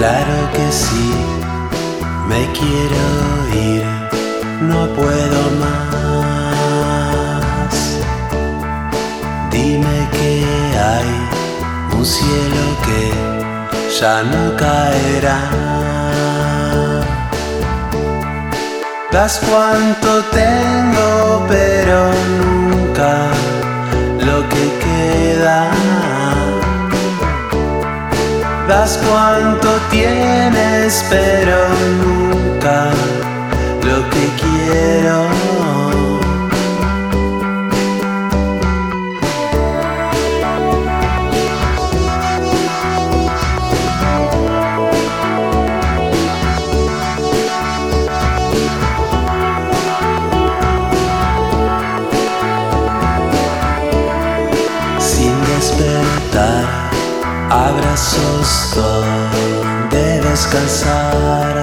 Claro que sí, me quiero ir, no puedo más. Dime que hay un cielo que ya no caerá. Das cuánto tengo, pero nunca lo que queda. Das cuánto tienes, pero nunca lo que quiero. Sin despertar, abrazos donde descansar,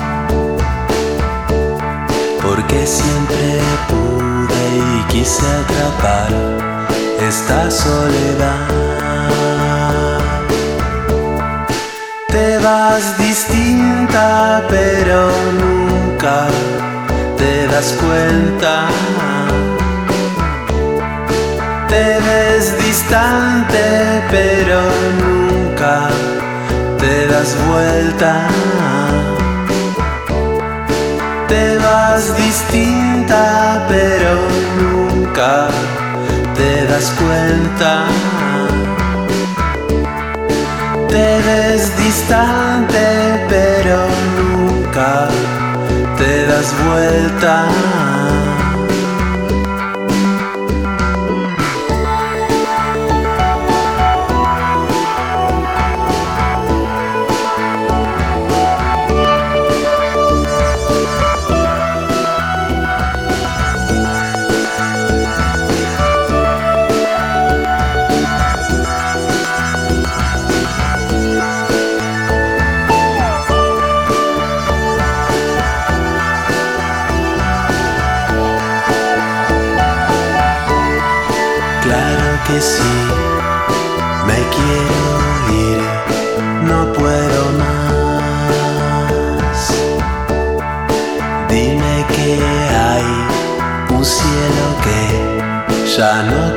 porque siempre pude y quise atrapar esta soledad. Te vas distinta, pero nunca te das cuenta. Te ves distante, pero nunca te das vuelta. Te vas distinta, pero nunca te das cuenta. Te ves distante, pero nunca te das vuelta. Claro que sí, me quiero ir, no puedo más. Dime que hay un cielo que ya no